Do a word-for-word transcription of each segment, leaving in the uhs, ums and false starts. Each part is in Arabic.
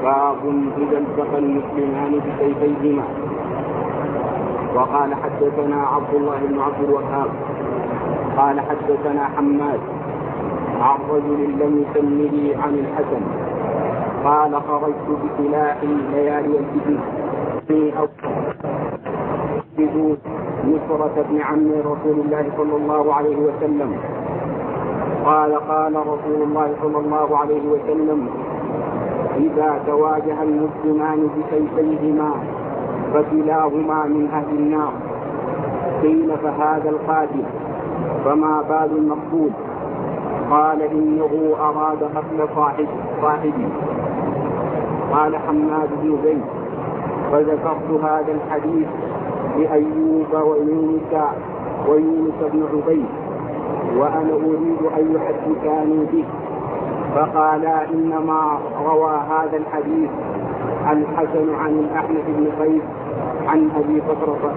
باب إذا التقى المسلمان بسيفيهما. وقال حدثنا عبد الله بن عبد الوهاب قال حدثنا حماد عن رجل لم يسمه عن الحسن قال خرجت بسلاحي ليالي الفتن أو نصرة بن عم رسول الله صلى الله عليه وسلم قال قال رسول الله صلى الله عليه وسلم إذا تواجه المسلمان بسيفيهما فكلاهما من أهل النار. قيل فهذا القاتل فما بال المقتول؟ قال إنه أراد قتل صاحبي. قال حماد بن زيد فذكرت هذا الحديث لأيوب ويونس ويونس بن عبيد وأنا أريد أن يحدثاني به، فقال إنما روى هذا الحديث الحسن عن الأحنف بن قيس عن أبي بكر.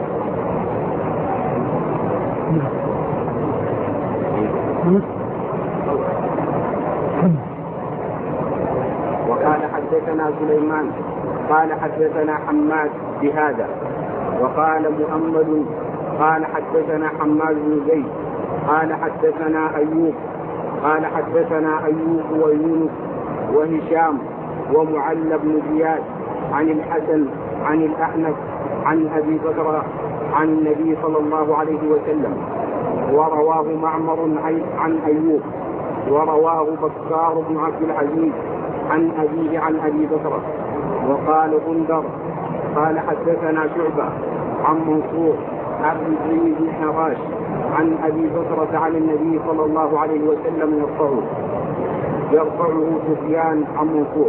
وقال حدثنا سليمان قال حدثنا حماد بهذا. وقال محمد قال حدثنا حماد بن زيد قال حدثنا أيوب قال حدثنا أيوب ويونس وهشام ومعل بن زياد عن الحسن عن الأحنف عن أبي بكر عن النبي صلى الله عليه وسلم. ورواه معمر عن أيوب ورواه بكار بن عبد العزيز عن أبيه عن أبي بكر. وقال غندر قال حدثنا شعبة عن منصور عن زيد بن حراش عن أبي بكر عن النبي صلى الله عليه وسلم يرفعه يرفعه سفيان عن منصور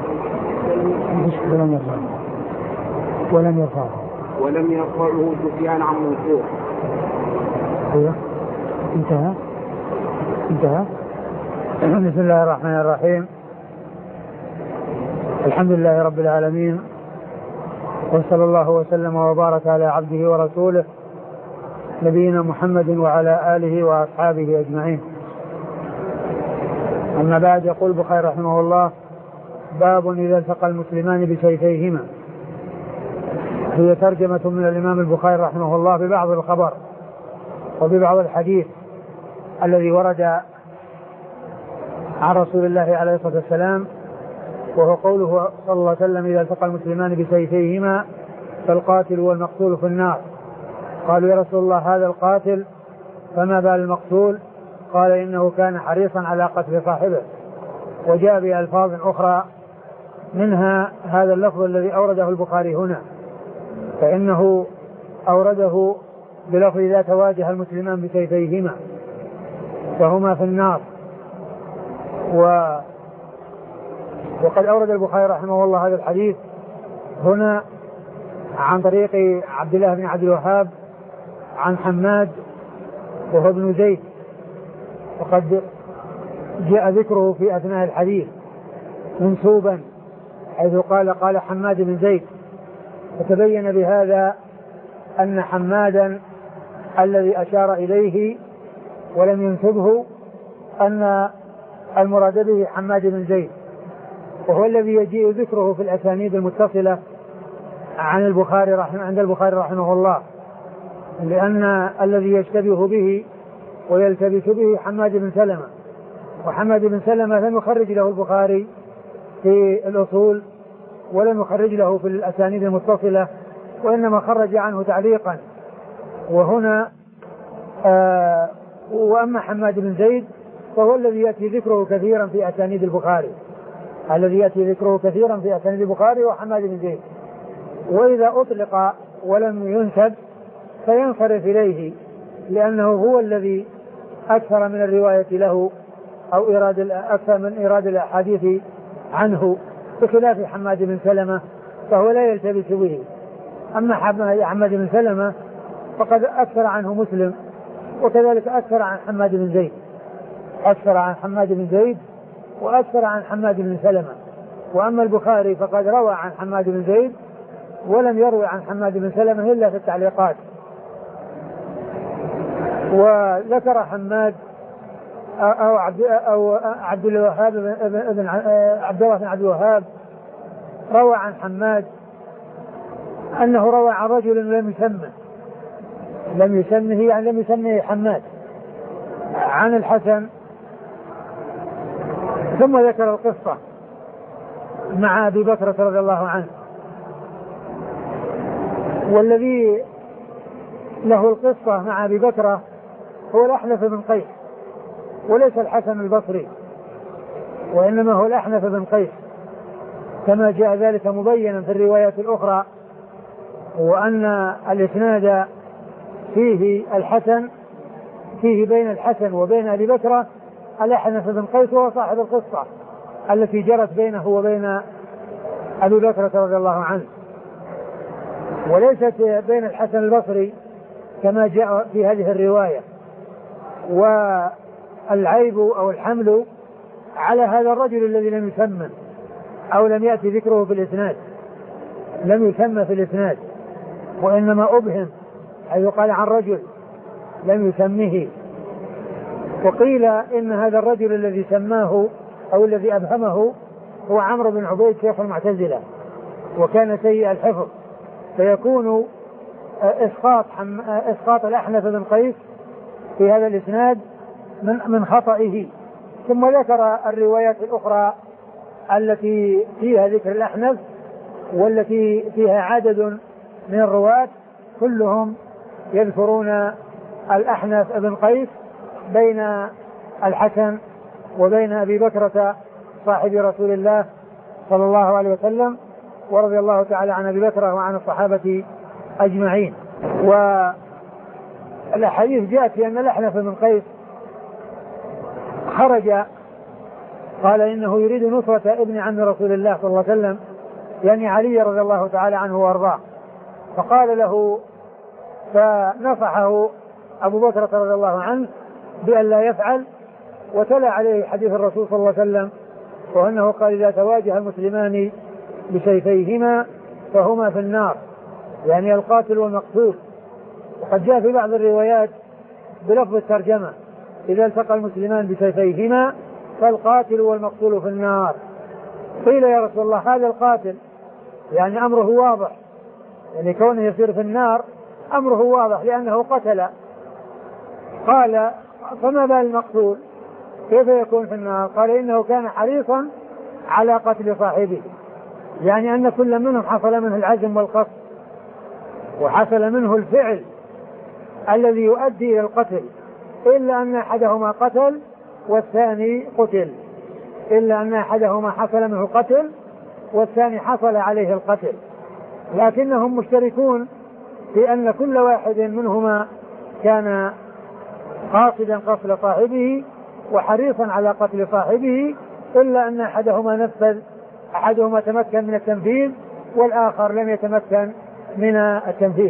ولم يرفعه ولم يرفعه ولم يرفعه سفيان عن منصور. ايوه انتهى انتهى بسم الله الرحمن الرحيم. الحمد لله رب العالمين وصلى الله وسلم وبارك على عبده ورسوله نبينا محمد وعلى آله وأصحابه أجمعين. أما بعد، يقول البخاري رحمه الله: باب إذا التقى المسلمان بسيفيهما. هي ترجمة من الإمام البخاري رحمه الله ببعض الخبر وببعض الحديث الذي ورد عن رسول الله عليه الصلاة والسلام، وهو قوله صلى الله عليه وسلم: إذا التقى المسلمان بسيفيهما فالقاتل والمقتول في النار. قالوا: يا رسول الله، هذا القاتل فما بال المقتول؟ قال: إنه كان حريصا على قتل صاحبه. وجاء بألفاظ أخرى منها هذا اللفظ الذي أورده البخاري هنا، فإنه أورده بلفظ: إذا تواجه المسلمان بسيفيهما فهما في النار. و وقد أورد البخاري رحمه الله هذا الحديث هنا عن طريق عبد الله بن عبد الوهاب عن حماد وهو ابن زيد، وقد جاء ذكره في أثناء الحديث منسوبا، حيث قال قال حماد بن زيد، فتبين بهذا أن حمادا الذي أشار إليه ولم ينسبه أن المراد به حماد بن زيد، وهو الذي يجيء ذكره في الأسانيد المتصلة عن البخاري رحمه عند البخاري رحمه الله، لأن الذي يشتبه به ويلتبس به حماد بن سلمة، وحماد بن سلمة لم يخرج له البخاري في الأصول ولم يخرج له في الأسانيد المتصلة، وإنما خرج عنه تعليقا. وهنا آه وأما حماد بن زيد فهو الذي يأتي ذكره كثيرا في أسانيد البخاري الذي يأتي ذكره كثيرا في أسانيد البخاري وحماد بن زيد. وإذا أطلق ولم ينسب فينصرف إليه، لأنه هو الذي أكثر من الرواية له أو إيراد أكثر من إيراد الأحاديث عنه، بخلاف حماد بن سلمة فهو لا يلتبس به. أما حماد بن سلمة فقد أكثر عنه مسلم، وكذلك أكثر عن حماد بن زيد أكثر عن حماد بن زيد وأكثر عن حماد بن سلمة. وأما البخاري فقد روى عن حماد بن زيد ولم يروي عن حماد بن سلمة إلا في التعليقات. وذكر حماد أو عبد أو عبد الوهاب بن عبد الله بن عبد الوهاب روى عن حماد أنه روى عن رجل لم يسمه لم يسمه يعني لم يسمه حماد عن الحسن، ثم ذكر القصة مع أبي بكر رضي الله عنه. والذي له القصة مع أبي بكر هو الأحنف بن قيس وليس الحسن البصري، وإنما هو الأحنف بن قيس كما جاء ذلك مبينا في الروايات الأخرى، وأن الإسناد فيه الحسن فيه بين الحسن وبين أبي بكر الأحنف بن قيس وهو صاحب القصة التي جرت بينه وبين أبي بكر رضي الله عنه، وليست بين الحسن البصري كما جاء في هذه الرواية. والعيب أو الحمل على هذا الرجل الذي لم يسمى أو لم يأتي ذكره في الإسناد، لم يسمى في الإسناد وإنما أبهم، حيث قال عن رجل لم يسمه. وقيل إن هذا الرجل الذي سماه أو الذي أبهمه هو عمرو بن عبيد شيخ المعتزلة، وكان سيء الحفظ، فيكون إسقاط إسقاط الأحنف بن قيس في هذا الإسناد من من خطئه. ثم ذكر الروايات الأخرى التي فيها ذكر الأحنف والتي فيها عدد من الرواة كلهم يذكرون الأحنف بن قيس بين الحسن وبين أبي بكرة صاحب رسول الله صلى الله عليه وسلم، ورضي الله تعالى عن أبي بكرة وعن الصحابة أجمعين. والأحاديث جاءت في أن الأحنف بن قيس خرج قال إنه يريد نصرة ابن عم رسول الله صلى الله عليه وسلم يعني علي رضي الله تعالى عنه وارضاه، فقال له فنصحه أبو بكر رضي الله عنه بأن لا يفعل، وتلا عليه حديث الرسول صلى الله عليه وسلم وأنه قال إذا تواجه المسلمان بسيفيهما فهما في النار، يعني القاتل والمقتول. وقد جاء في بعض الروايات بلفظ الترجمة إذا التقى المسلمان بسيفيهما فالقاتل والمقتول في النار. قيل يا رسول الله هذا القاتل يعني أمره واضح، يعني كونه يصير في النار أمره واضح لأنه قتل. قال فما بال المقتول كيف يكون في النار؟ قال إنه كان حريصا على قتل صاحبه، يعني أن كل منهم حصل منه العزم والقصد وحصل منه الفعل الذي يؤدي إلى القتل، إلا أن أحدهما قتل والثاني قتل، إلا أن أحدهما حصل منه القتل والثاني حصل عليه القتل، لكنهم مشتركون في أن كل واحد منهما كان قاصدا قتل صاحبه وحريصا على قتل صاحبه، إلا أن أحدهما نفذ أحدهما تمكن من التنفيذ والآخر لم يتمكن من التنفيذ.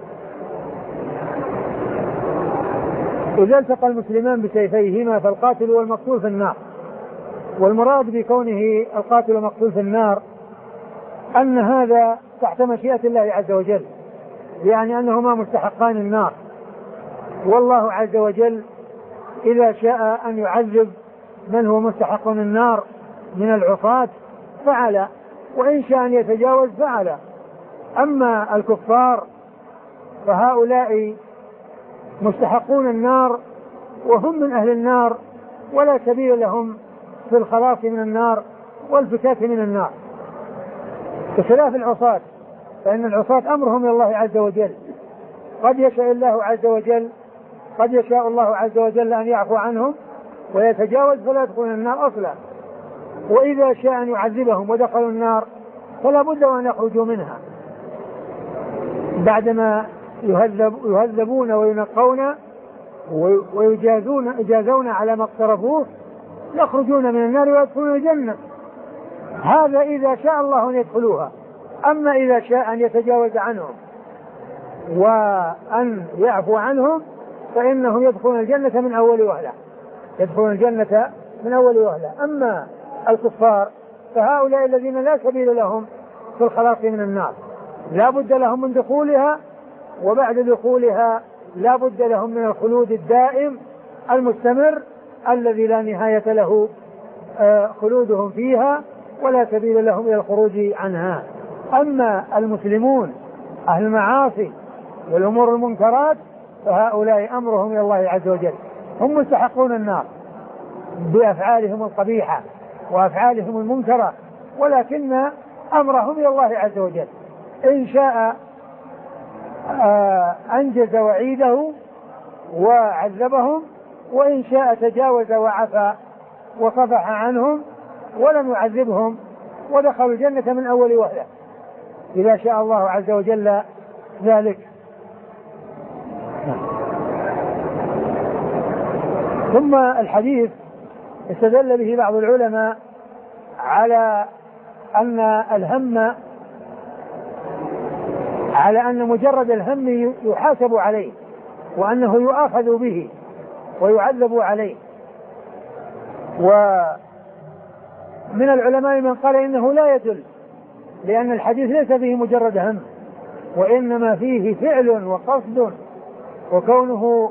إذا التقى المسلمان بسيفيهما فالقاتل والمقتول في النار. والمراد بكونه القاتل والمقتول في النار أن هذا تحت مشيئة الله عز وجل، يعني أنهما مستحقان النار، والله عز وجل إذا شاء أن يعذب من هو مستحق النار من العصاة فعل، وإن شاء أن يتجاوز فعل. أما الكفار فهؤلاء مستحقون النار وهم من أهل النار ولا سبيل لهم في الخلاص من النار والفكاك من النار، بخلاف العصاة، فإن العصاة أمرهم من الله عز وجل، قد يشاء الله عز وجل قد يشاء الله عز وجل أن يعفو عنهم ويتجاوز فلا يدخلون النار أصلا، وإذا شاء أن يعذبهم ودخلوا النار فلا بد أن يخرجوا منها بعدما يهذب يهذبون وينقون ويجازون يجازون على ما اقترفوه، يخرجون من النار ويدخلون الجنة. هذا إذا شاء الله أن يدخلوها، أما إذا شاء أن يتجاوز عنهم وأن يعفو عنهم فإنهم يدخلون الجنة من أول وهلة يدخلون الجنة من أول وهلة. أما الكفار فهؤلاء الذين لا سبيل لهم في الخلاص من النار لا بد لهم من دخولها، وبعد دخولها لا بد لهم من الخلود الدائم المستمر الذي لا نهاية له خلودهم فيها، ولا سبيل لهم إلى الخروج عنها. أما المسلمون أهل المعاصي والأمور المنكرات فهؤلاء أمرهم إلى الله عز وجل، هم مستحقون النار بأفعالهم القبيحة وأفعالهم المنكرة، ولكن أمرهم إلى الله عز وجل، إن شاء أنجز وعيده وعذبهم، وإن شاء تجاوز وعفى وصفح عنهم ولم يعذبهم ودخلوا الجنة من أول وهلة إذا شاء الله عز وجل ذلك. ثم الحديث استدل به بعض العلماء على أن الهم على أن مجرد الهم يحاسب عليه وأنه يؤاخذ به ويعذب عليه. ومن العلماء من قال إنه لا يدل، لأن الحديث ليس فيه مجرد هم، وإنما فيه فعل وقصد، وكونه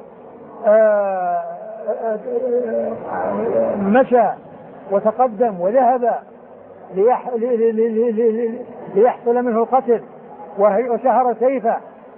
مشى وتقدم وذهب ليحصل منه القتل وشهر سيفه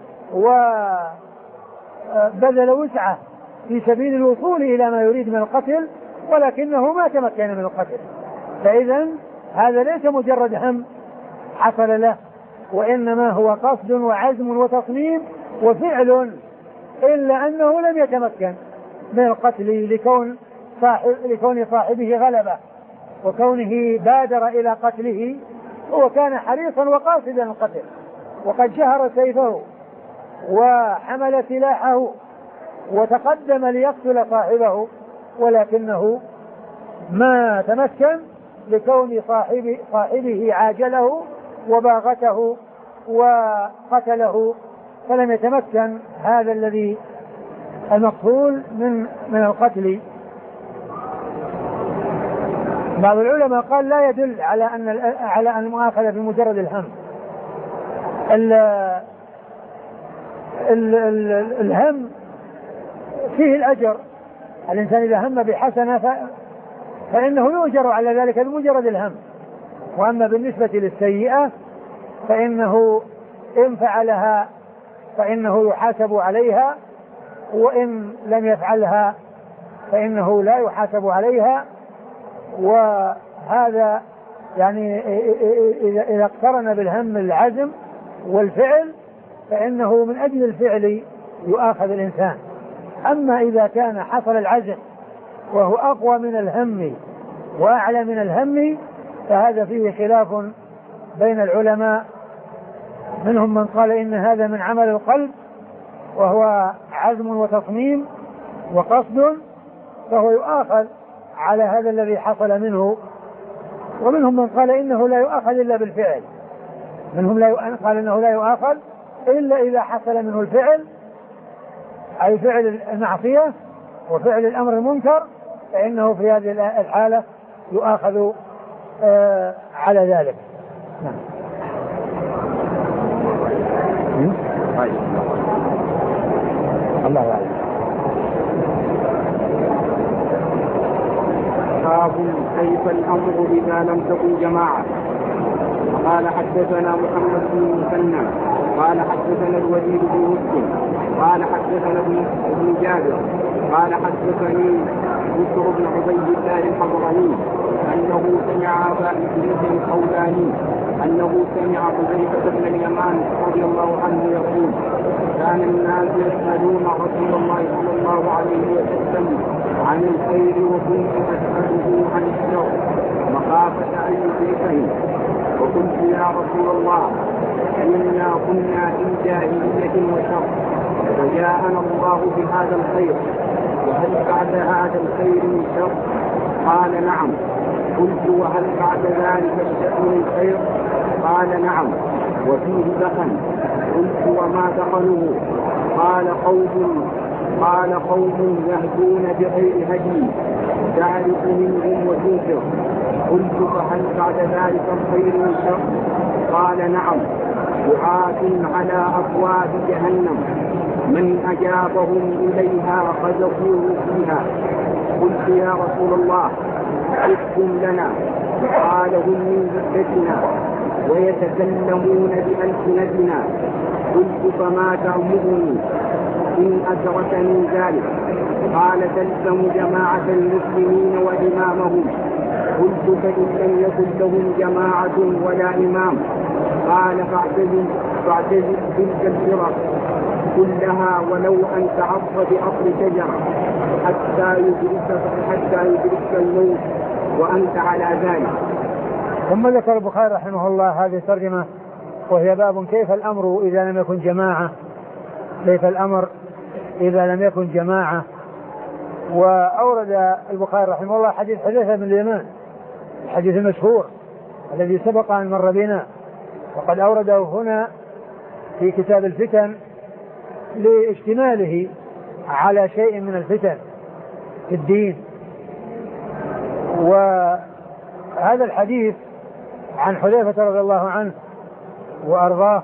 وبذل وسعه في سبيل الوصول إلى ما يريد من القتل، ولكنه ما تمكن من القتل. فإذا هذا ليس مجرد هم حصل له، وإنما هو قصد وعزم وتصميم وفعل، إلا أنه لم يتمكن من القتل لكون صاحب لكون صاحبه غلبة وكونه بادر إلى قتله، هو كان حريصا وقاصدا القتل وقد شهر سيفه وحمل سلاحه وتقدم ليقتل صاحبه، ولكنه ما تمكن لكون صاحب صاحبه عاجله وباغته وقتله، فلم يتمكن هذا الذي المقتول من من القتل. بعض العلماء قال لا يدل على أن على أن المؤاخذة بمجرد الهم. ال ال ال الهم فيه الأجر، الإنسان إذا هم بحسنة فإنه يؤجر على ذلك بمجرد الهم. وأما بالنسبة للسيئة فإنه إن فعلها فإنه يحاسب عليها، وإن لم يفعلها فإنه لا يحاسب عليها. وهذا يعني إذا اقترن بالهم العزم والفعل فإنه من أجل الفعل يؤاخذ الإنسان. أما إذا كان حصل العزم وهو أقوى من الهم وأعلى من الهم فهذا فيه خلاف بين العلماء، منهم من قال إن هذا من عمل القلب وهو عزم وتصميم وقصد فهو يؤاخذ على هذا الذي حصل منه، ومنهم من قال إنه لا يؤاخذ إلا بالفعل، منهم لا قال إنه لا يؤاخذ إلا إذا حصل منه الفعل، أي فعل المعصية وفعل الأمر المنكر، فإنه في هذه الحالة يؤاخذ آه على ذلك. نعم. الله أعلم. باب كيف الأمر إذا لم تكن جماعة. قال حدثنا محمد بن المثنى قال حدثنا الوليد بن مسلم قال حدثنا ابن جابر قال حدثني بكر بن عبيد الله الحضرمي أنه سمع أبا إدريس الخولاني أنه سمع حذيفة بن اليمان رضي الله عنه يقول: كان الناس يسألون رسول الله صلى الله عليه وسلم عن الخير وكنت أسأله عن الشر مخافة أن يدركني، وقلت: يا رسول الله إنا كنا في جاهلية وشر وجاءنا الله بهذا الخير، وهل بعد هذا الخير من شر؟ قال: نعم. قلت: وهل بعد ذلك الشأن من خير؟ قال: نعم، وفيه دخن. قلت: وما دخنه؟ قال: قوم قال قوم يهدون بغير هدي تعرف منهم وتنكر. قلت: فهل بعد ذلك الخير من شر؟ قال: نعم، دعاة على أبواب جهنم من أجابهم إليها قذفوه فيها. قلت: يا رسول الله احكم لنا قال هم من جدتنا ويتكلمون بألسنتنا. قلت فما تأمرني إن أدركني ذلك؟ قال تلزم جماعة المسلمين وإمامهم. قلت فإن لم يكن لهم جماعة ولا إمام؟ قال فاعتزل فاعتزل تلك الفرق كلها ولو أن تعض بأصل شجرة حتى يدرك حتى يدرك الموت وأنت على ذلك. ثم ذكر البخاري رحمه الله هذه الترجمة وهي باب كيف الأمر إذا لم يكن جماعة، كيف الأمر إذا لم يكن جماعة. وأورد البخاري رحمه الله حديث حذيفة بن اليمان، الحديث المشهور الذي سبق أن مر بنا، وقد أورده هنا في كتاب الفتن لاشتماله على شيء من الفتن في الدين. وهذا الحديث عن حذيفة رضي الله عنه وأرضاه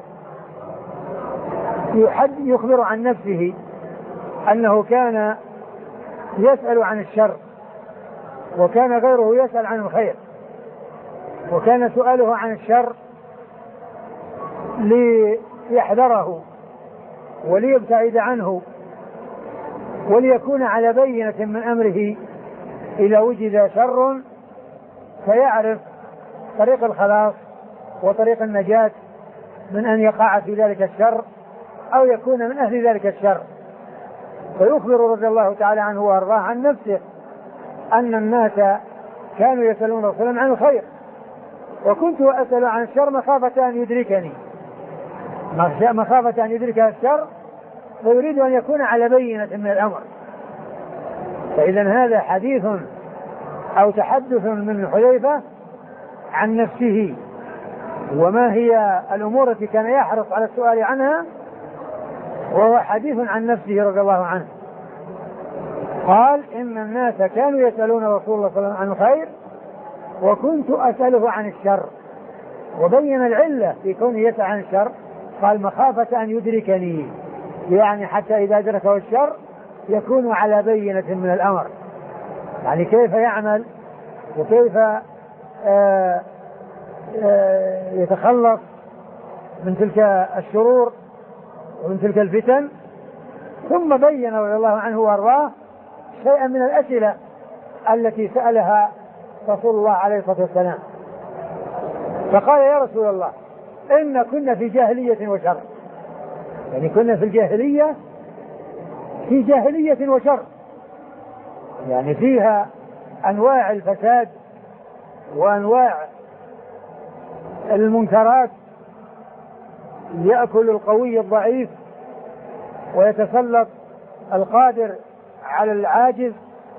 يخبر عن نفسه أنه كان يسأل عن الشر وكان غيره يسأل عن الخير، وكان سؤاله عن الشر ليحذره وليبتعد عنه وليكون على بينة من أمره إذا وجد شر فيعرف طريق الخلاص وطريق النجاة من أن يقع في ذلك الشر أو يكون من أهل ذلك الشر. فيخبر رضي الله تعالى عنه وأرضاه عن نفسه أن الناس كانوا يسألون رسولا عن الخير وكنت أسأل عن الشر مخافة أن يدركني، مخافة أن يدركها الشر، ويريد أن يكون على بينة من الأمر. فإذا هذا حديث أو تحدث من حذيفة عن نفسه وما هي الأمور التي كان يحرص على السؤال عنها، وهو حديث عن نفسه رضي الله عنه. قال إن الناس كانوا يسألون رسول الله صلى الله عليه وسلم عن الخير وكنت أسأله عن الشر، وبين العلة في كونه يسأل عن الشر، قال مخافة أن يدركني، يعني حتى إذا أدركه الشر يكون على بينة من الأمر، يعني كيف يعمل وكيف آآ آآ يتخلص من تلك الشرور ومن تلك الفتن. ثم بين رضي الله عنه وارضاه شيئا من الأسئلة التي سألها رسول الله عليه الصلاة والسلام، فقال يا رسول الله إن كنا في جاهلية وشر، يعني كنا في الجاهلية في جاهلية وشر، يعني فيها أنواع الفساد وأنواع المنكرات، يأكل القوي الضعيف ويتسلط القادر على العاجز.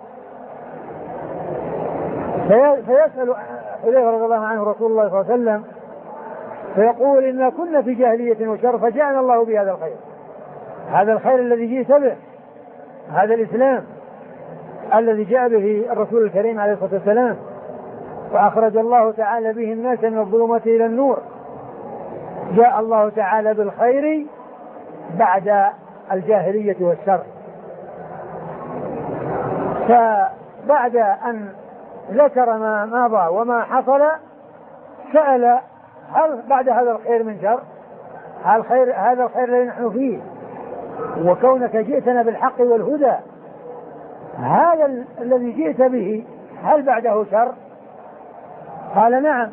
فيسأل حذيفة رضي الله عنه رسول الله صلى الله عليه وسلم فيقول إنا كنا في جاهلية وشر فجاءنا الله بهذا الخير، هذا الخير الذي جئت به، هذا الإسلام الذي جاء به الرسول الكريم عليه الصلاة والسلام، وأخرج الله تعالى به الناس من الظلمات إلى النور. جاء الله تعالى بالخير بعد الجاهلية والشر. فبعد أن ذكر ما مضى وما حصل سأل هل بعد هذا الخير من شر؟ هل خير هذا الخير الذي نحن فيه وكونك جئتنا بالحق والهدى، هذا الذي جئت به هل بعده شر؟ قال نعم.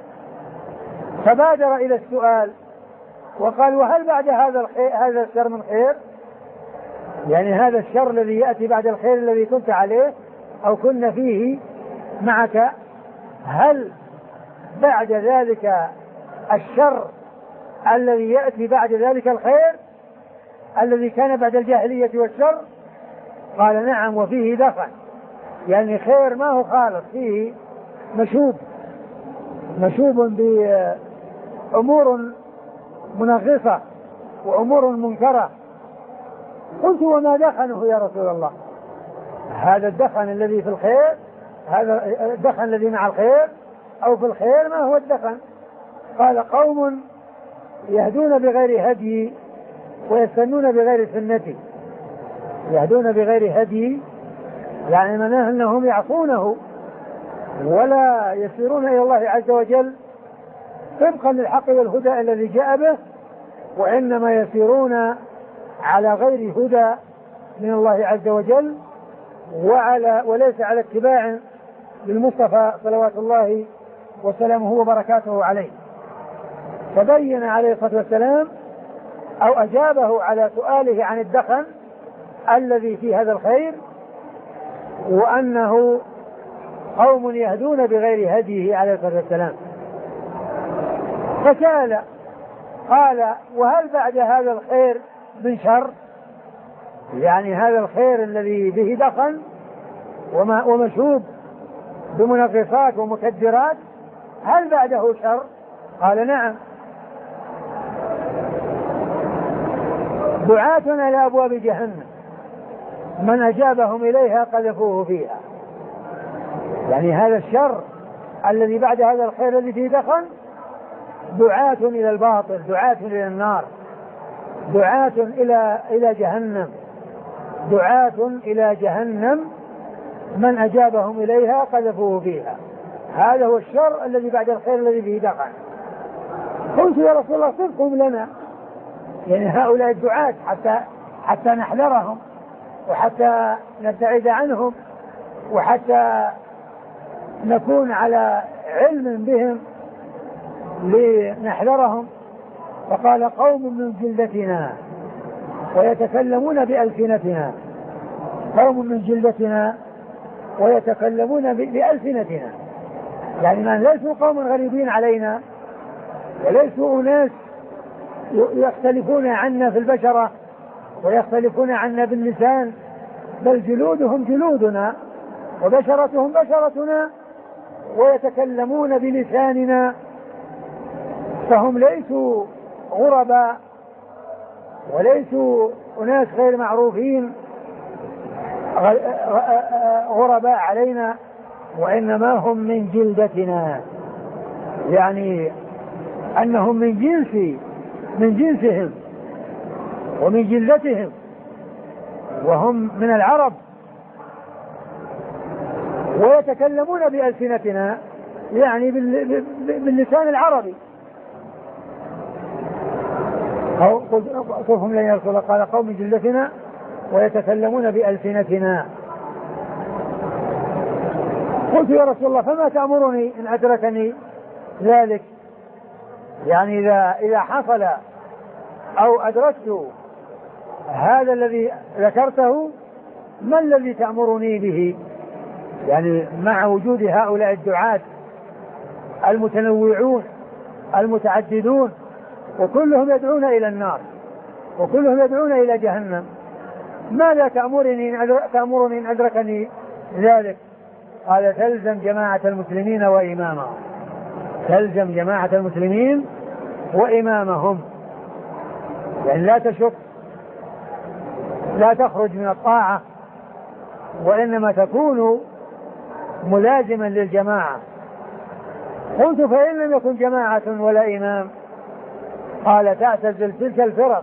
فبادر إلى السؤال وقال وهل بعد هذا الخير هذا الشر من خير؟ يعني هذا الشر الذي يأتي بعد الخير الذي كنت عليه أو كنا فيه معك، هل بعد ذلك الشر الذي يأتي بعد ذلك الخير الذي كان بعد الجاهلية والشر؟ قال نعم وفيه دخن، يعني خير ما هو خالص، فيه مشوب مشوب بأمور منغصة وأمور منكرة. قلت وما دخنه يا رسول الله؟ هذا الدخن الذي في الخير، هذا الدخن الذي مع الخير أو في الخير، ما هو الدخن؟ قال قوم يهدون بغير هدي ويستنون بغير سنتي. يهدون بغير هدي يعني معناه أنهم يعصونه ولا يسيرون إلى الله عز وجل طبقا للحق والهدى الذي جاء به، وإنما يسيرون على غير هدى من الله عز وجل وعلى وليس على اتباع للمصطفى صلوات الله وسلامه وبركاته عليه. فبين عليه الصلاة والسلام أو أجابه على سؤاله عن الدخن الذي في هذا الخير، وأنه قوم يهدون بغير هديه عليه الصلاة والسلام. فسأل قال: وهل بعد هذا الخير من شر؟ يعني هذا الخير الذي به دخن ومشوب بمنغصات ومكدرات، هل بعده شر؟ قال: نعم. دعاة على أبواب جهنم من أجابهم إليها قذفوه فيها. يعني هذا الشر الذي بعد هذا الخير الذي فيه دخن دعاة إلى الباطل، دعاة إلى النار، دعاة إلى إلى جهنم، دعاة إلى جهنم من أجابهم إليها قذفوه فيها. هذا هو الشر الذي بعد الخير الذي فيه دخن. قلت: يا رسول الله صفهم لنا، يعني هؤلاء الدعاة حتى حتى نحذرهم وحتى نبتعد عنهم وحتى نكون على علم بهم لنحذرهم. فقال: قوم من جلدتنا ويتكلمون بألسنتنا، قوم من جلدتنا ويتكلمون بألسنتنا، يعني من ليسوا قوم غريبين علينا وليسوا أناس يختلفون عنا في البشرة ويختلفون عنا باللسان، بل جلودهم جلودنا وبشرتهم بشرتنا ويتكلمون بلساننا، فهم ليسوا غرباء وليسوا أناس غير معروفين غرباء علينا، وإنما هم من جلدتنا، يعني أنهم من جنس من جنسهم ومن جلدتهم، وهم من العرب ويتكلمون بألسنتنا، يعني باللسان العربي. قلتهم لن يرسل، قال: قوم من جلدتنا ويتكلمون بألسنتنا. قلت: يا رسول الله فما تأمرني إن أدركني ذلك؟ يعني إذا إذا حصل أو أدركت هذا الذي ذكرته ما الذي تأمرني به؟ يعني مع وجود هؤلاء الدعاة المتنوعون المتعددون وكلهم يدعون إلى النار وكلهم يدعون إلى جهنم، ماذا تأمرني إن تأمرني إن أدركني ذلك؟ قال: تلزم جماعة المسلمين وإمامهم، تلزم جماعة المسلمين وإمامهم، يعني لا تشك، لا تخرج من الطاعة، وإنما تكون ملازما للجماعة. قلت: فإن لم يكن جماعة ولا إمام؟ قال: تعتزل تلك الفرق،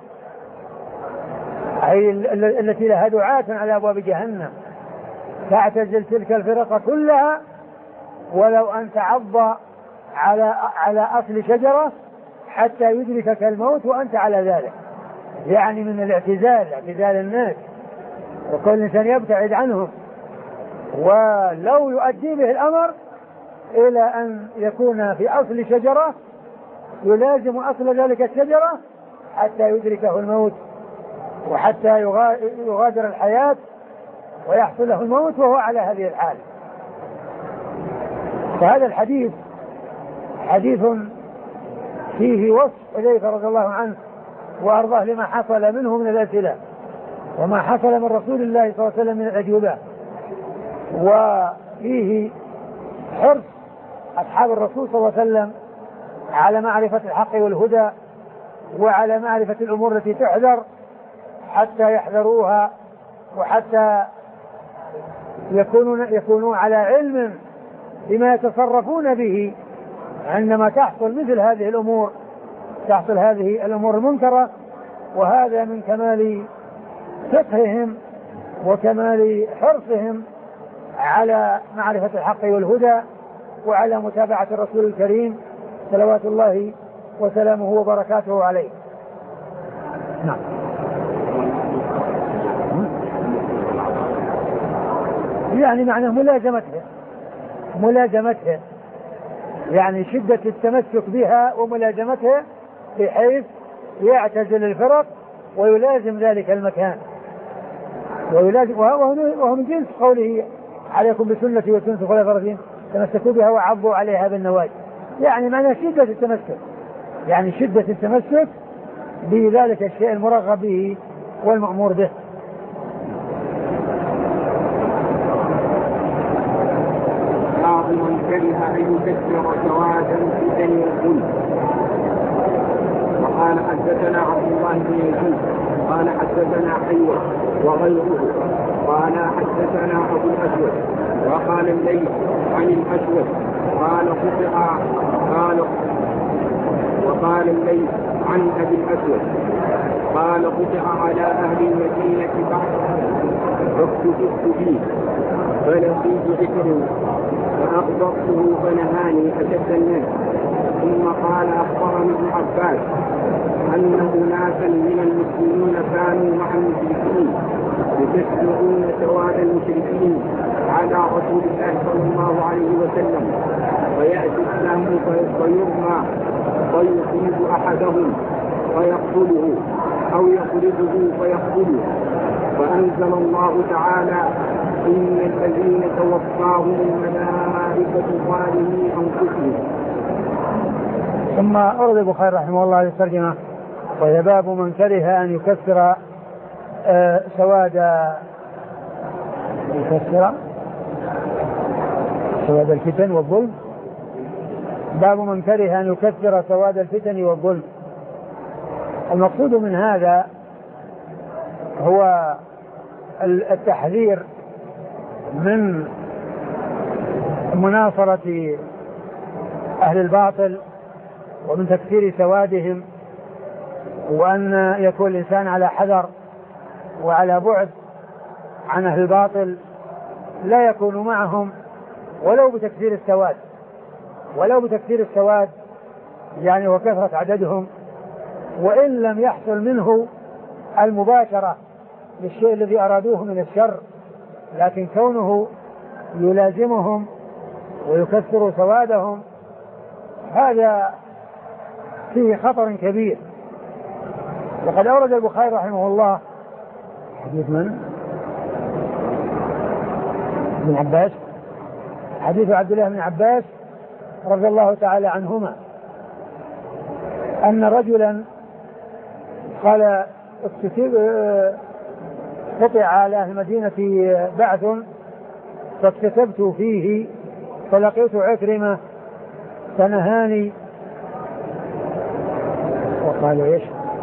أي التي لها دعاة على أبواب جهنم، تعتزل تلك الفرق كلها ولو أن تعض على على أصل شجرة حتى يدركك الموت وأنت على ذلك، يعني من الاعتزال، اعتزال الناس، وكل إنسان يبتعد عنهم، ولو يؤدي به الأمر إلى أن يكون في أصل شجرة يلازم أصل ذلك الشجرة حتى يدركه الموت وحتى يغادر الحياة ويحصل له الموت وهو على هذه الحال. فهذا الحديث حديث فيه وصف حذيفة رضي الله عنه وأرضاه لما حصل منه من الأسئلة وما حصل من رسول الله صلى الله عليه وسلم من الأجوبة، وفيه حرص أصحاب الرسول صلى الله عليه وسلم على معرفة الحق والهدى وعلى معرفة الأمور التي تحذر حتى يحذروها وحتى يكونون يكونوا على علم بما يتصرفون به عندما تحصل مثل هذه الأمور، تحصل هذه الأمور المنكرة. وهذا من كمال فقههم وكمال حرصهم على معرفة الحق والهدى وعلى متابعة الرسول الكريم صلوات الله وسلامه وبركاته عليه. نعم. يعني معناه ملازمتها ملازمتها يعني شدة التمسك بها وملازمتها بحيث يعتزل الفرق ويلازم ذلك المكان ويلازم، وهو من جنس قوله عليكم بسنتي وسنة الخلفاء الراشدين تمسكوا بها وعضوا عليها بالنواجذ. يعني معنى شدة التمسك يعني شدة التمسك بذلك الشيء المرغب به والمأمور به. بعض من كره أن يكثر سوادا في بني الظلم. وقال حدثنا عبد الله بن يزيد قال حدثنا حيوة وغيره قال حدثنا أبو الأسود وقال الليث عن الأسود قال قطع قال وقال الليث عن أبي الأسود قال قطع على أهل المدينة بعد فاكتشفت فيه فلقيت ذكره فأخبرته فنهاني أشد الناس. ثم قال أخبرني ابن عباس أن أناسا من المسلمين كانوا مع المشركين يكثرون سواد المشركين على رسول الله صلى الله عليه وسلم ويأتي السهم فيرمى فيصيب أحدهم فيقتله أو يخرجه فيقتله. فأنزل الله تعالى إن الذين توفاهم الملائكة ظالمي أنفسهم. ثم أورد البخاري رحمه الله الترجمة وهي باب من كره أن يكثر آه سواد يكثر سواد الفتن والظلم. باب من كره أن يكثر سواد الفتن والظلم. المقصود من هذا هو التحذير من مناصرة أهل الباطل ومن تكثير سوادهم، وأن يكون الإنسان على حذر وعلى بعد عن أهل الباطل لا يكون معهم ولو بتكثير السواد ولو بتكثير السواد يعني وكثرة عددهم، وإن لم يحصل منه المباشرة للشيء الذي أرادوه من الشر، لكن كونه يلازمهم ويكثر سوادهم هذا فيه خطر كبير. وقد أورد البخاري رحمه الله حديث من؟ ابن عباس، حديث عبد الله بن عباس رضي الله تعالى عنهما أن رجلا قال قطع على أهل المدينة بعث فاكتسبت فيه فلقيت عكرمة فنهاني وقال ايش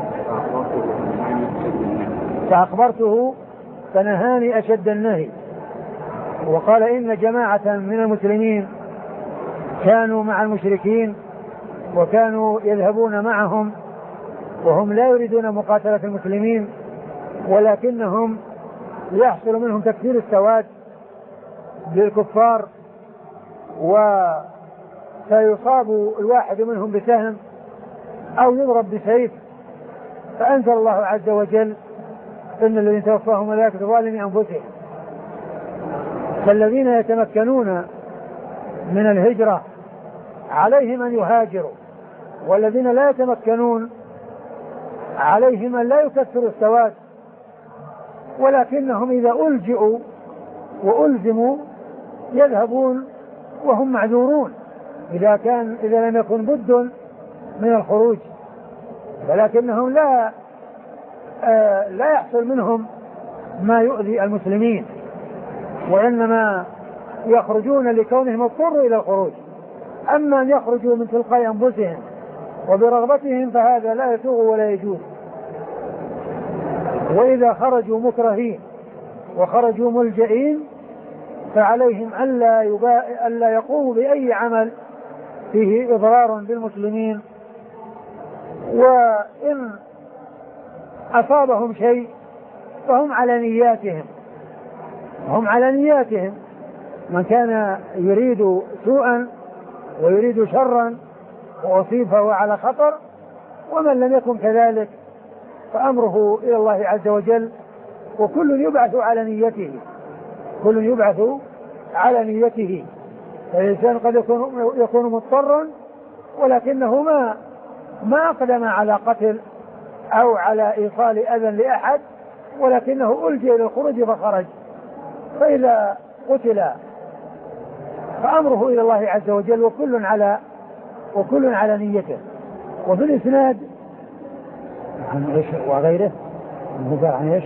فأخبرته فنهاني أشد النهي. وقال إن جماعة من المسلمين كانوا مع المشركين وكانوا يذهبون معهم وهم لا يريدون مقاتلة المسلمين، ولكنهم يحصل منهم تكثير السواد للكفار وسيصاب الواحد منهم بسهم أو يضرب بسيف. فأنزل الله عز وجل إن الذين توفاهم ملائكة ظالمي أنفسهم. فالذين يتمكنون من الهجرة عليهم أن يهاجروا، والذين لا يتمكنون عليهم أن لا يكثروا السواد، ولكنهم إذا ألجئوا وألزموا يذهبون وهم معذورون إذا كان إذا لم يكن بد من الخروج، ولكنهم لا آه لا يحصل منهم ما يؤذي المسلمين، وإنما يخرجون لكونهم اضطروا إلى الخروج. أما أن يخرجوا من تلقاء أنفسهم وبرغبتهم فهذا لا يسوغ ولا يجوز. وإذا خرجوا مكرهين وخرجوا ملجئين فعليهم ألا, يبا... ألا يقوموا بأي عمل فيه إضرار بالمسلمين، وإن أصابهم شيء فهم على نياتهم هم على نياتهم من كان يريد سوءا ويريد شرا وأصيب فهو على خطر، ومن لم يكن كذلك فأمره إلى الله عز وجل، وكل يبعث على نيته، كل يبعث على نيته. فالإنسان قد يكون, يكون مضطرا ولكنه ما ما أقدم على قتل أو على إيصال أذى لأحد، ولكنه ألجئ إلى الخروج فخرج، فإذا قتل فأمره إلى الله عز وجل، وكل على وكل على نيته. وفي الإسناد عن إيش وغيره عن إيش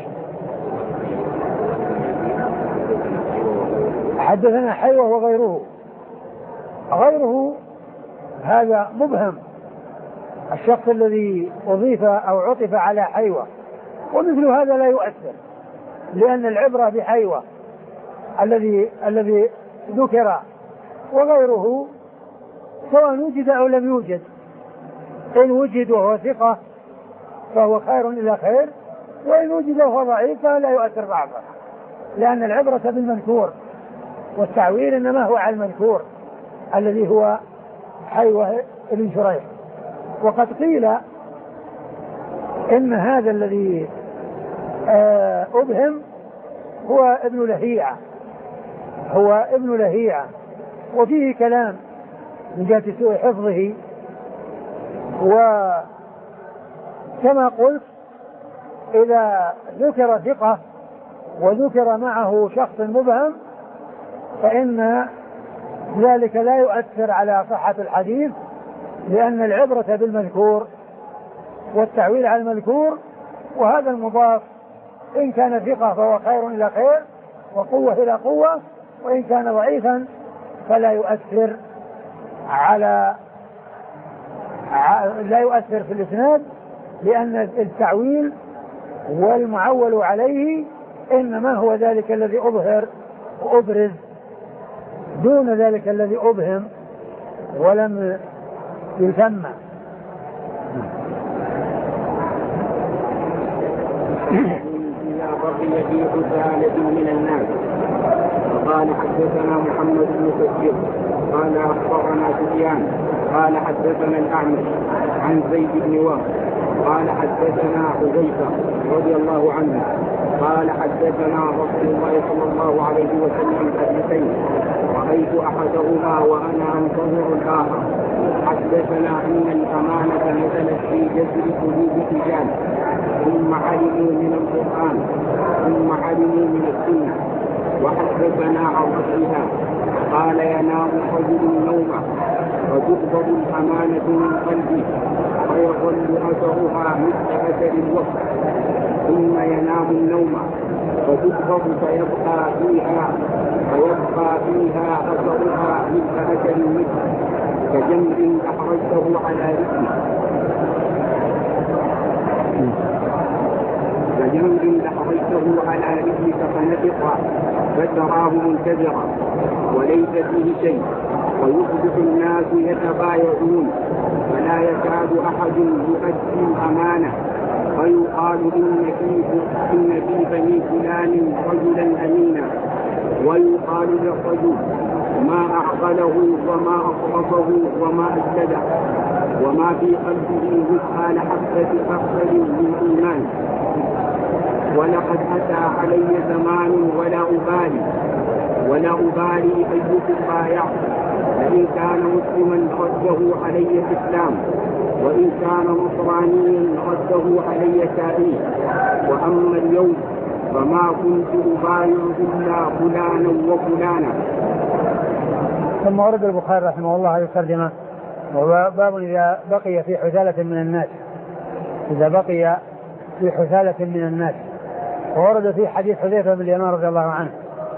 حدثنا حيوة وغيره. غيره هذا مبهم، الشخص الذي أضيف أو عطف على حيوة، ومثل هذا لا يؤثر، لأن العبرة بحيوة الذي الذي ذكر، وغيره سواء وجد أو لم يوجد، إن وجد وهو ثقة فهو خير إلى خير، وإن وجد وهو ضعيف فلا يؤثر بعضه، لأن العبرة بالمذكور، والتعويل إنما هو على المذكور الذي هو حيوة بن شريح. وقد قيل إن هذا الذي أبهم هو ابن لهيعة، هو ابن لهيعة، وفيه كلام من جهة سوء حفظه. وكما قلت إذا ذكر ثقة وذكر معه شخص مبهم فإن ذلك لا يؤثر على صحة الحديث، لأن العبرة بالمذكور والتعويل على المذكور، وهذا المضاف إن كان ثقة فهو خير إلى خير وقوة إلى قوة، وإن كان ضعيفا فلا يؤثر على لا يؤثر في الإسناد، لأن التعويل والمعول عليه إنما هو ذلك الذي أظهر وأبرز دون ذلك الذي أبهم ولم يسمى. إلا بقي في حثالة من الناس. قال حدثنا محمد بن كثير قال أخبرنا سفيان قال حدثنا الأعمش عن زيد بن وهب قال حدثنا حذيفة رضي الله عنه قال حدثنا رسول الله صلى الله عليه وسلم حديثين رأيت أحدهما وأنا أنتظر الآخر. حدثنا أن الأمانة نزلت في جسر قلوب الرجال ثم علموا من القرآن ثم علموا من السنة. وحدثنا عن رسولها قال ينام الرجل النوم وتقبض الأمانة من قلبه ويظل أثرها مثل أثر الوقت ثم ينام النوم وتقبض فيبقى فيها فيبقى فيها أثرها مثل أثر المثل كجمر أحرجته على رجله كجمر أحرجته على رجلك فنفق فتراه منتظرا وليس فيه شيء، ويصبح الناس يتبايعون فلا يكاد أحد يؤدي الأمانة، ويقال إن في إن في بني فلان رجلا أمينا، ويقال للرجل ما أعقله وما أصرفه وما أسده وما في قلبه مثقال حبة خردل من إيمان. ولقد أتى علي زمان ولا أبالي ولا أبالي أيكم بايعت، فإن كان مسلما رده علي الإسلام، وإن كان نصرانيا رده علي شائعي. وأما اليوم فما كنت أبايع إلا فلانا وفلانا. ثم ورد البخاري رحمه الله هذه الترجمة، وباب إذا بقي في حثالة من الناس، إذا بقي في حثالة من الناس. وورد في حديث حذيفة بن اليمان رضي الله عنه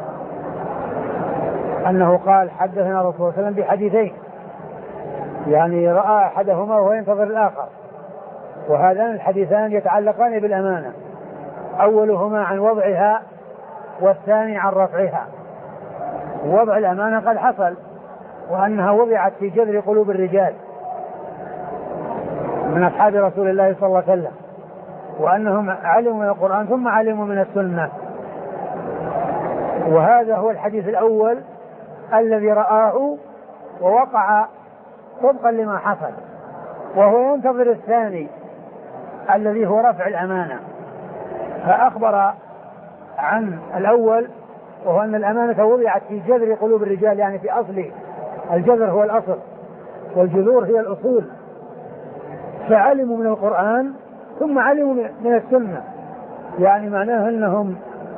أنه قال حدثنا رسول الله صلى الله عليه وسلم بحديثين، يعني رأى أحدهما وهو ينتظر الآخر، وهذان الحديثان يتعلقان بالأمانة، أولهما عن وضعها والثاني عن رفعها. وضع الأمانة قد حصل، وأنها وضعت في جذر قلوب الرجال من أصحاب رسول الله صلى الله عليه وسلم، وأنهم علموا من القرآن ثم علموا من السنة. وهذا هو الحديث الأول الذي رآه ووقع طبقا لما حصل، وهو ينتظر الثاني الذي هو رفع الأمانة. فأخبر عن الأول وهو أن الأمانة وضعت في جذر قلوب الرجال، يعني في أصله. الجذر هو الأصل والجذور هي الأصول. فعلموا من القرآن ثم علموا من السنة، يعني معناه أنهم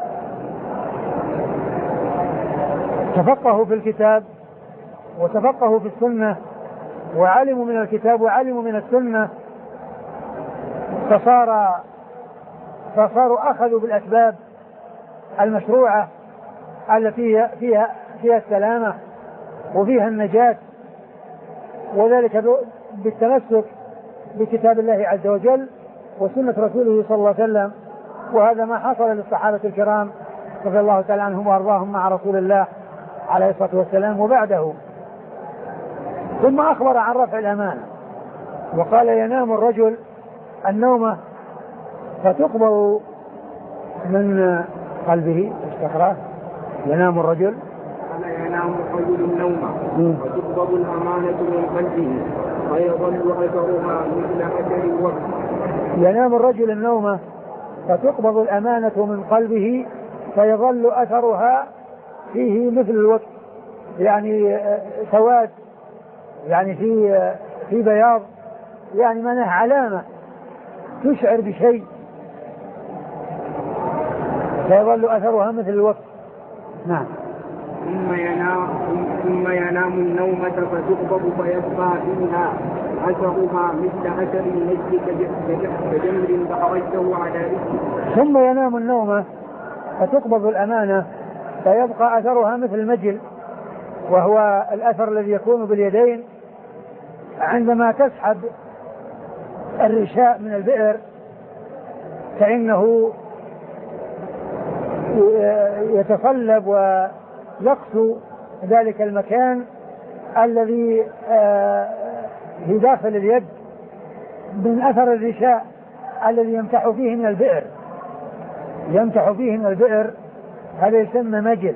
تفقهوا في الكتاب وتفقهوا في السنة وعلموا من الكتاب وعلموا من السنة، فصار فصاروا أخذوا بالأسباب المشروعة التي فيها فيها السلامة وفيها النجاة، وذلك بالتمسك بكتاب الله عز وجل وسنة رسوله صلى الله عليه وسلم. وهذا ما حصل للصحابة الكرام رضي الله تعالى عنهم وأرضاهم مع رسول الله عليه الصلاة والسلام وبعده. ثم أخبر عن رفع الأمانة وقال: ينام الرجل النومة فتقبض من قلبه. استقرأ: ينام الرجل قال: ينام الرجل النومة وتقبض الأمانة من قلبه ويظل أثرها مثل أثر الوقت. ينام الرجل النومة فتقبض الأمانة من قلبه فيظل أثرها فيه مثل الوقت، يعني سواد، يعني في في بياض، يعني معناه علامة تشعر بشيء، فيظل أثرها مثل الوقت. نعم. ثم ينام ثم ينام النومة فتقبض فيبقى فيها أثرها مثل أثر المجد كجمر فأرجته على رجله. ثم ينام النومة فتقبض الأمانة فيبقى أثرها مثل المجل، وهو الأثر الذي يكون باليدين عندما تسحب الرشاء من البئر، فإنه يتصلب ويقسو ذلك المكان الذي في داخل اليد من أثر الرشاء الذي يمتح فيه من البئر يمتح فيه من البئر هذا يسمى مجل.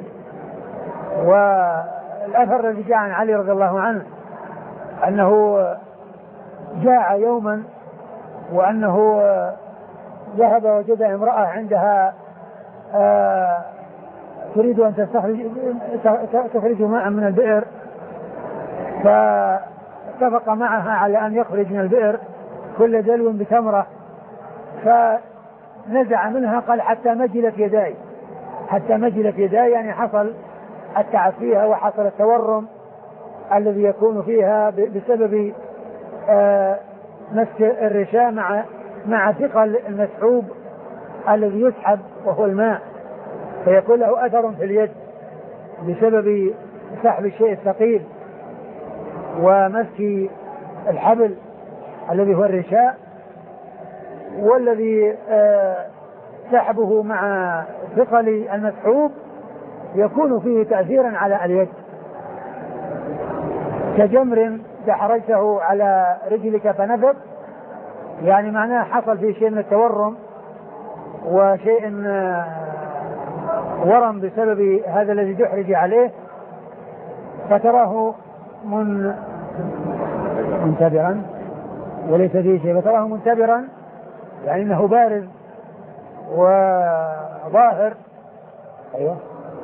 والأثر الذي جاء عن علي رضي الله عنه أنه جاء يوما وأنه ذهب وجد امرأة عندها آه تريد أن تستخرج تخرج ماء من البئر، فاتفق معها على أن يخرج من البئر كل دلو بتمرة، فنزع منها قال حتى مجلت يداي حتى مجلت يداي يعني حصل التعب فيها وحصل التورم الذي يكون فيها بسبب آه مسك الرشاء مع مع ثقل المسحوب الذي يسحب وهو الماء، فيكون له أثر في اليد بسبب سحب الشيء الثقيل ومسك الحبل الذي هو الرشاء، والذي آه سحبه مع ثقل المسحوب يكون فيه تأثيرا على اليد كجمر دحرجته على رجلك فنفق، يعني معناه حصل فيه شيء من التورم وشيء ورم بسبب هذا الذي دحرج عليه، فتراه من منتبرا وليس فيه شيء، فتراه منتبرا يعني انه بارز وظاهر. ايوه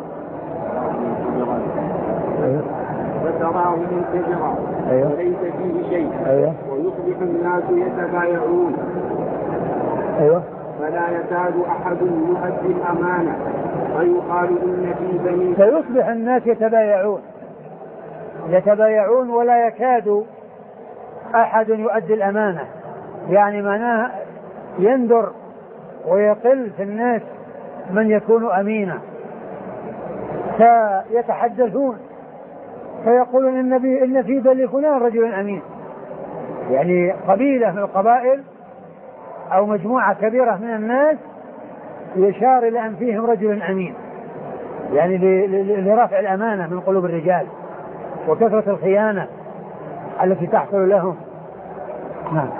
ايوه فتراه منتبرا أيوة. وليس فيه شيء. أيوة. ويصبح الناس يتبايعون أيوة. فلا يكاد أحد يؤدي الأمانة فيقال إن في بني فيصبح الناس يتبايعون يتبايعون ولا يكاد أحد يؤدي الأمانة، يعني معناها يندر ويقل في الناس من يكون أمينا، فيتحدثون فيقولون إن, إن في بني فلان رجل أمين، يعني قبيلة من القبائل أو مجموعة كبيرة من الناس يشار إلى أن فيهم رجل أمين، يعني لرفع الأمانة من قلوب الرجال وكثرة الخيانة التي تحصل لهم. نعم.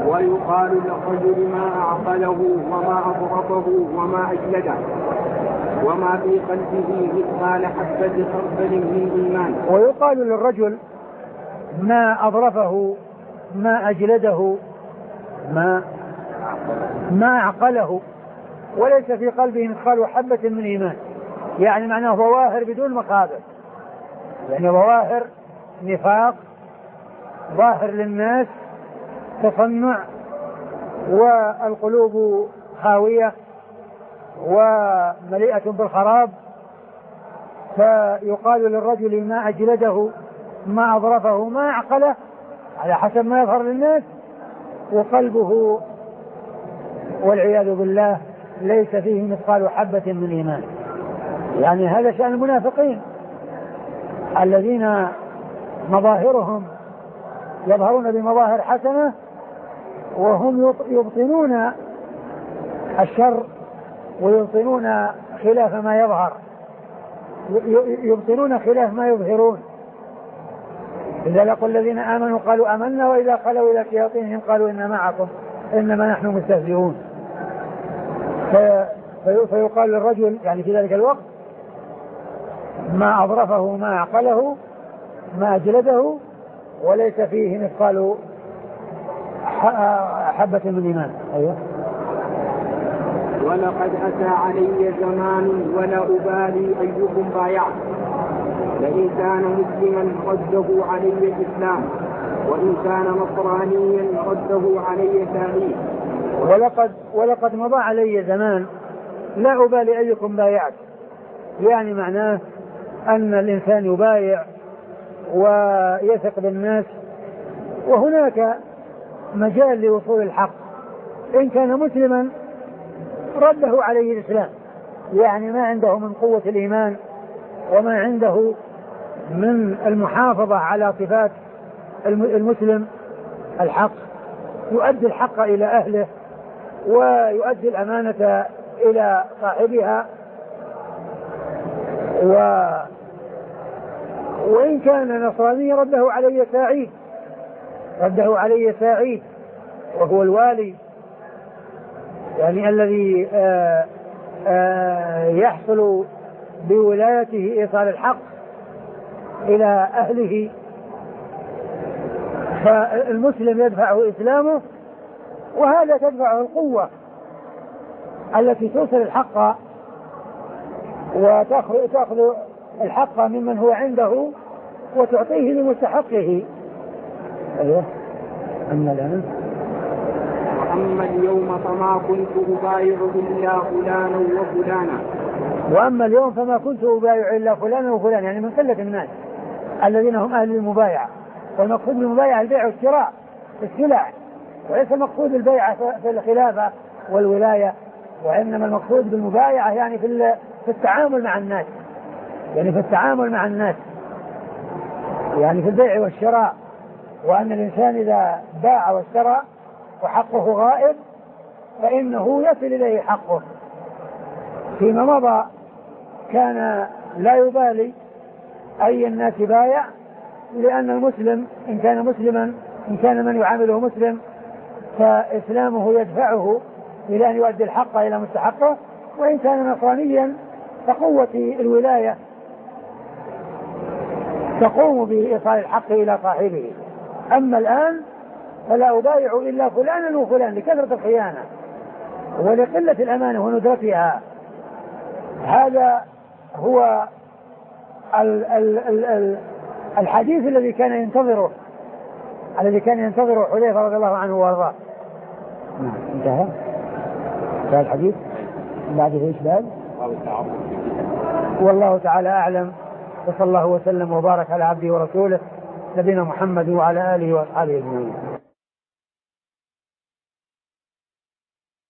ويقال للرجل ما أعقله وما أضرطه وما أجلده. وما في قلبه مثقال حبة خردل من إيمان. ويقال للرجل ما أظرفه ما أجلده ما ما عقله وليس في قلبه مثقال حبة من إيمان، يعني معناه ظواهر بدون مخابر، يعني ظواهر نفاق ظاهر للناس تصنع والقلوب خاوية ومليئة بالخراب. فيقال للرجل ما أجلده ما أظرفه ما عقله على حسب ما يظهر للناس، وقلبه والعياذ بالله ليس فيه مثقال حبة من إيمان. يعني هذا شأن المنافقين الذين مظاهرهم يظهرون بمظاهر حسنة وهم يبطنون الشر ويبطنون خلاف ما يظهر، يبطنون خلاف ما يظهرون. إذا لقوا الذين آمنوا قالوا آمنا وإذا خلوا إلى شياطينهم قالوا إنا معكم إنما نحن مستهزئون. في فيقال للرجل يعني في ذلك الوقت ما أظرفه ما عقله ما أجلده وليس فيه مثقال حبة من إيمان. أيوة. ولقد أتى علي زمان ولا أبالي أيكم بايعت، لئن كان مسلما رده علي الإسلام وإن كان نصرانيا رده علي تاريخ. ولقد ولقد مضى علي زمان لا أبالي أيكم بايعت، يعني معناه أن الإنسان يبايع ويثق بالناس وهناك مجال لوصول الحق. إن كان مسلما رده عليه الإسلام، يعني ما عنده من قوة الإيمان وما عنده من المحافظة على صفات المسلم الحق، يؤدي الحق إلى أهله ويؤدي الأمانة إلى صاحبها. و... وإن كان نصراني رده علي سعيد، رده علي سعيد وهو الوالي، يعني الذي آآ آآ يحصل بولايته إيصال الحق إلى أهله. فالمسلم يدفعه إسلامه وهذا تدفعه القوة التي توصل الحق وتأخذ الحق ممن هو عنده وتعطيه لمستحقه. أيوه. أما الآن وأما اليوم فما كنت أبايع إلا فلانا وفلانا. وأما اليوم فما كنت أبايع إلا فلانا وفلانا، يعني من قلة الناس الذين هم أهل المبايعة. والمقصود بالمبايعة البيع والشراء في السلع، وليس المقصود البيعة في الخلافة والولاية، وإنما المقصود بالمبايعة يعني في في التعامل مع الناس، يعني في التعامل مع الناس يعني في البيع والشراء. وأن الإنسان إذا باع واشترى وحقه غائب فإنه يصل إليه حقه. فيما مضى كان لا يبالي أي الناس بايع، لأن المسلم إن كان مسلما إن كان من يعامله مسلم فإسلامه يدفعه إلى أن يؤدي الحق إلى مستحقه، وإن كان نصرانيا فقوة الولاية تقوم بإيصال الحق إلى صاحبه. أما الآن فلا أبايع إلا فلانا وفلان لكثرة الخيانة ولقلة الأمانة وندرتها. هذا هو ال ال ال ال الحديث الذي كان ينتظره الذي كان ينتظره حذيفة رضي الله عنه وارضاه. نعم انتهى انتهى الحديث. بعد ايش بعد؟ والله تعالى أعلم، وصلى الله وسلم وبارك على عبده ورسوله نبينا محمد وعلى آله وأصحابه أجمعين.